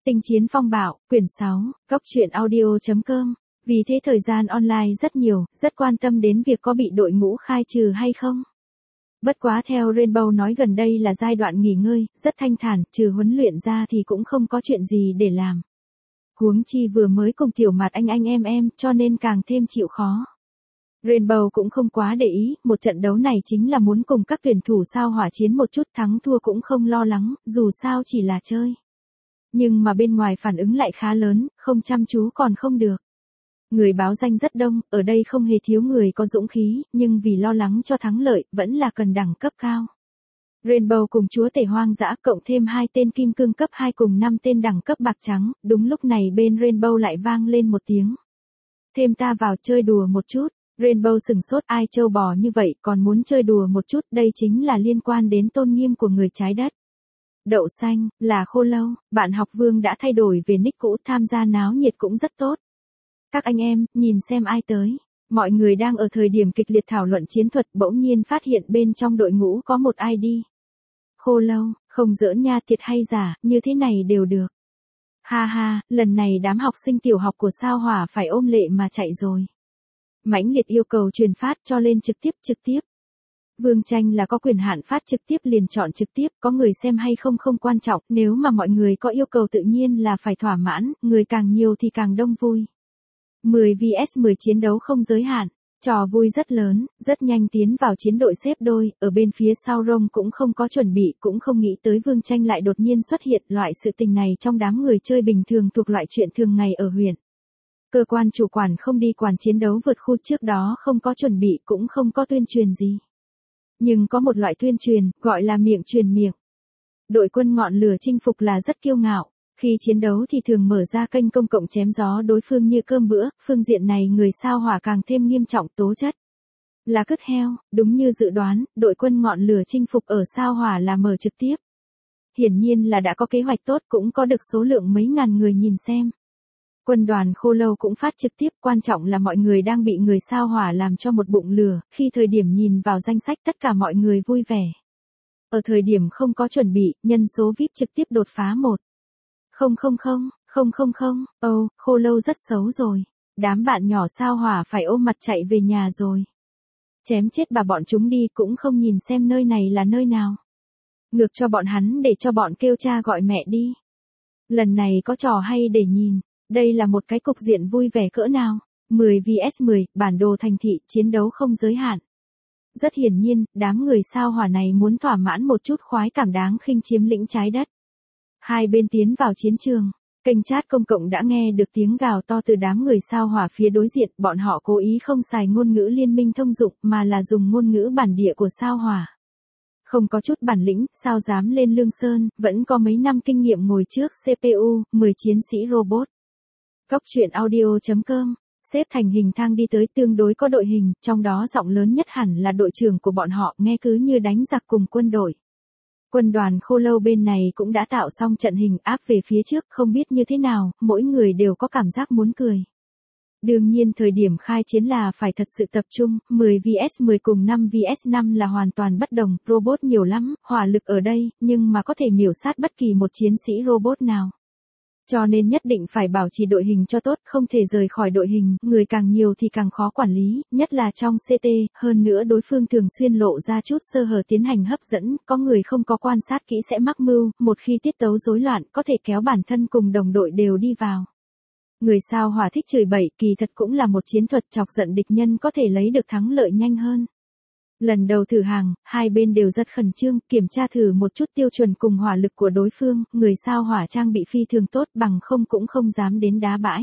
Tinh chiến phong bạo, quyển 6, góc truyện audio.com. Vì thế thời gian online rất nhiều, rất quan tâm đến việc có bị đội ngũ khai trừ hay không. Bất quá theo Rainbow nói gần đây là giai đoạn nghỉ ngơi, rất thanh thản, trừ huấn luyện ra thì cũng không có chuyện gì để làm. Huống chi vừa mới cùng tiểu mặt anh em, cho nên càng thêm chịu khó. Rainbow cũng không quá để ý, một trận đấu này chính là muốn cùng các tuyển thủ sao hỏa chiến một chút, thắng thua cũng không lo lắng, dù sao chỉ là chơi. Nhưng mà bên ngoài phản ứng lại khá lớn, không chăm chú còn không được. Người báo danh rất đông, ở đây không hề thiếu người có dũng khí, nhưng vì lo lắng cho thắng lợi, vẫn là cần đẳng cấp cao. Rainbow cùng chúa tể hoang dã cộng thêm 2 tên kim cương cấp 2 cùng 5 tên đẳng cấp bạc trắng, đúng lúc này bên Rainbow lại vang lên một tiếng. Thêm ta vào chơi đùa một chút. Rainbow sừng sốt, ai trâu bò như vậy còn muốn chơi đùa một chút, đây chính là liên quan đến tôn nghiêm của người trái đất. Đậu xanh, là khô lâu, bạn học Vương đã thay đổi về nick cũ, tham gia náo nhiệt cũng rất tốt. Các anh em, nhìn xem ai tới. Mọi người đang ở thời điểm kịch liệt thảo luận chiến thuật, bỗng nhiên phát hiện bên trong đội ngũ có một ID. Khô lâu, không giỡn nha, thiệt hay giả, như thế này đều được. Ha ha, lần này đám học sinh tiểu học của sao hỏa phải ôm lệ mà chạy rồi. Mãnh liệt yêu cầu truyền phát cho lên trực tiếp. Vương Tranh là có quyền hạn phát trực tiếp liền chọn trực tiếp, có người xem hay không không quan trọng, nếu mà mọi người có yêu cầu tự nhiên là phải thỏa mãn, người càng nhiều thì càng đông vui. 10 vs 10 chiến đấu không giới hạn, trò vui rất lớn, rất nhanh tiến vào chiến đội xếp đôi, ở bên phía sau Rome cũng không có chuẩn bị, cũng không nghĩ tới Vương Tranh lại đột nhiên xuất hiện, loại sự tình này trong đám người chơi bình thường thuộc loại chuyện thường ngày ở huyện. Cơ quan chủ quản không đi quản chiến đấu vượt khu, trước đó không có chuẩn bị cũng không có tuyên truyền gì. Nhưng có một loại tuyên truyền, gọi là miệng truyền miệng. Đội quân ngọn lửa chinh phục là rất kiêu ngạo, khi chiến đấu thì thường mở ra kênh công cộng chém gió đối phương như cơm bữa, phương diện này người sao hỏa càng thêm nghiêm trọng, tố chất. Là cứt heo, đúng như dự đoán, đội quân ngọn lửa chinh phục ở sao hỏa là mở trực tiếp. Hiển nhiên là đã có kế hoạch tốt, cũng có được số lượng mấy ngàn người nhìn xem. Quân đoàn khô lâu cũng phát trực tiếp, quan trọng là mọi người đang bị người sao hỏa làm cho một bụng lửa, khi thời điểm nhìn vào danh sách tất cả mọi người vui vẻ. Ở thời điểm không có chuẩn bị, nhân số VIP trực tiếp đột phá 1,000,000, khô lâu rất xấu rồi. Đám bạn nhỏ sao hỏa phải ôm mặt chạy về nhà rồi. Chém chết bà bọn chúng đi, cũng không nhìn xem nơi này là nơi nào. Ngược cho bọn hắn để cho bọn kêu cha gọi mẹ đi. Lần này có trò hay để nhìn. Đây là một cái cục diện vui vẻ cỡ nào. 10 vs 10, bản đồ thành thị, chiến đấu không giới hạn. Rất hiển nhiên, đám người sao hỏa này muốn thỏa mãn một chút khoái cảm đáng khinh chiếm lĩnh trái đất. Hai bên tiến vào chiến trường. Kênh chat công cộng đã nghe được tiếng gào to từ đám người sao hỏa phía đối diện, bọn họ cố ý không xài ngôn ngữ liên minh thông dụng mà là dùng ngôn ngữ bản địa của sao hỏa. Không có chút bản lĩnh, sao dám lên Lương Sơn, vẫn có mấy năm kinh nghiệm ngồi trước CPU, 10 chiến sĩ robot. Góc truyện audio.com, xếp thành hình thang đi tới, tương đối có đội hình, trong đó giọng lớn nhất hẳn là đội trưởng của bọn họ, nghe cứ như đánh giặc cùng quân đội. Quân đoàn khô lâu bên này cũng đã tạo xong trận hình áp về phía trước, không biết như thế nào, mỗi người đều có cảm giác muốn cười. Đương nhiên thời điểm khai chiến là phải thật sự tập trung, 10 vs 10 cùng 5 vs 5 là hoàn toàn bất đồng, robot nhiều lắm, hỏa lực ở đây, nhưng mà có thể miểu sát bất kỳ một chiến sĩ robot nào. Cho nên nhất định phải bảo trì đội hình cho tốt, không thể rời khỏi đội hình, người càng nhiều thì càng khó quản lý, nhất là trong CT, hơn nữa đối phương thường xuyên lộ ra chút sơ hở tiến hành hấp dẫn, có người không có quan sát kỹ sẽ mắc mưu, một khi tiết tấu rối loạn, có thể kéo bản thân cùng đồng đội đều đi vào. Người sao hỏa thích chửi bậy, kỳ thật cũng là một chiến thuật chọc giận địch nhân, có thể lấy được thắng lợi nhanh hơn. Lần đầu thử hàng, hai bên đều rất khẩn trương, kiểm tra thử một chút tiêu chuẩn cùng hỏa lực của đối phương, người sao hỏa trang bị phi thường tốt, bằng không cũng không dám đến đá bãi.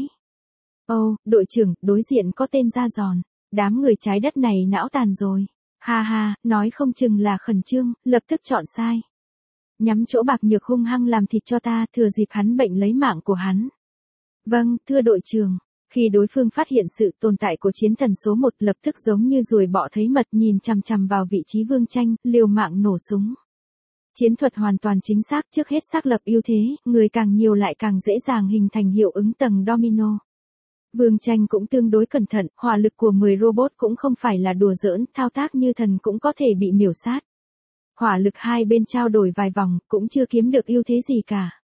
Đội trưởng, đối diện có tên da giòn, đám người trái đất này não tàn rồi. Ha ha, nói không chừng là khẩn trương, lập tức chọn sai. Nhắm chỗ bạc nhược hung hăng làm thịt cho ta, thừa dịp hắn bệnh lấy mạng của hắn. Vâng, thưa đội trưởng. Khi đối phương phát hiện sự tồn tại của chiến thần số 1, lập tức giống như ruồi bọ thấy mật, nhìn chằm chằm vào vị trí Vương Tranh, liều mạng nổ súng. Chiến thuật hoàn toàn chính xác, trước hết xác lập ưu thế, người càng nhiều lại càng dễ dàng hình thành hiệu ứng tầng domino. Vương Tranh cũng tương đối cẩn thận, hỏa lực của 10 robot cũng không phải là đùa giỡn, thao tác như thần cũng có thể bị miểu sát. Hỏa lực hai bên trao đổi vài vòng, cũng chưa kiếm được ưu thế gì cả.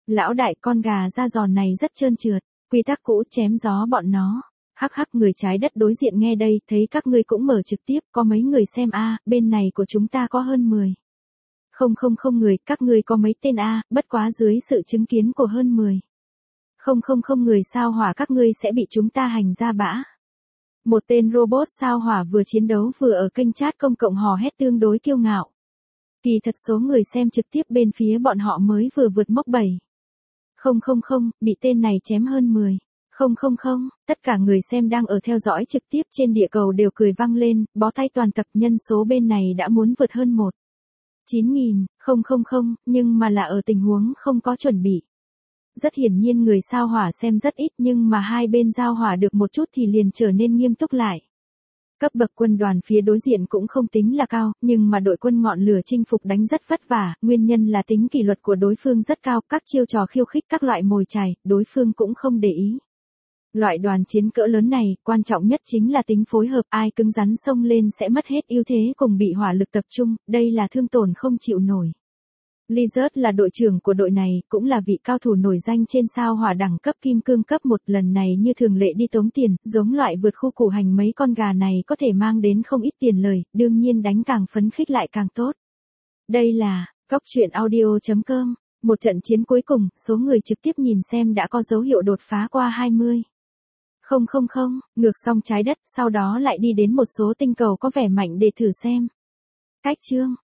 Lão đại, con gà da giòn này rất trơn trượt, quy tắc cũ chém gió bọn nó. Hắc hắc, người trái đất đối diện nghe đây, thấy các ngươi cũng mở trực tiếp, có mấy người xem a, bên này của chúng ta có hơn 10. Không người, các ngươi có mấy tên a, bất quá dưới sự chứng kiến của hơn 10. Không người, sao hỏa các ngươi sẽ bị chúng ta hành ra bã. Một tên robot sao hỏa vừa chiến đấu vừa ở kênh chat công cộng hò hét tương đối kiêu ngạo. Kỳ thật số người xem trực tiếp bên phía bọn họ mới vừa vượt mốc 7. Không, bị tên này chém hơn 10. Không, tất cả người xem đang ở theo dõi trực tiếp trên địa cầu đều cười vang lên, bó tay toàn tập, nhân số bên này đã muốn vượt hơn 9.000, không, nhưng mà là ở tình huống không có chuẩn bị. Rất hiển nhiên người sao hỏa xem rất ít, nhưng mà hai bên giao hỏa được một chút thì liền trở nên nghiêm túc lại. Cấp bậc quân đoàn phía đối diện cũng không tính là cao, nhưng mà đội quân ngọn lửa chinh phục đánh rất vất vả, nguyên nhân là tính kỷ luật của đối phương rất cao, các chiêu trò khiêu khích các loại mồi chài, đối phương cũng không để ý. Loại đoàn chiến cỡ lớn này, quan trọng nhất chính là tính phối hợp, ai cứng rắn xông lên sẽ mất hết ưu thế cùng bị hỏa lực tập trung, đây là thương tổn không chịu nổi. Lizard là đội trưởng của đội này, cũng là vị cao thủ nổi danh trên sao hỏa đẳng cấp kim cương cấp 1, lần này như thường lệ đi tống tiền, giống loại vượt khu củ hành mấy con gà này có thể mang đến không ít tiền lời, đương nhiên đánh càng phấn khích lại càng tốt. Đây là, Cóc Truyện Audio.com, một trận chiến cuối cùng, số người trực tiếp nhìn xem đã có dấu hiệu đột phá qua 20. Không, ngược xong trái đất, sau đó lại đi đến một số tinh cầu có vẻ mạnh để thử xem. Cách chương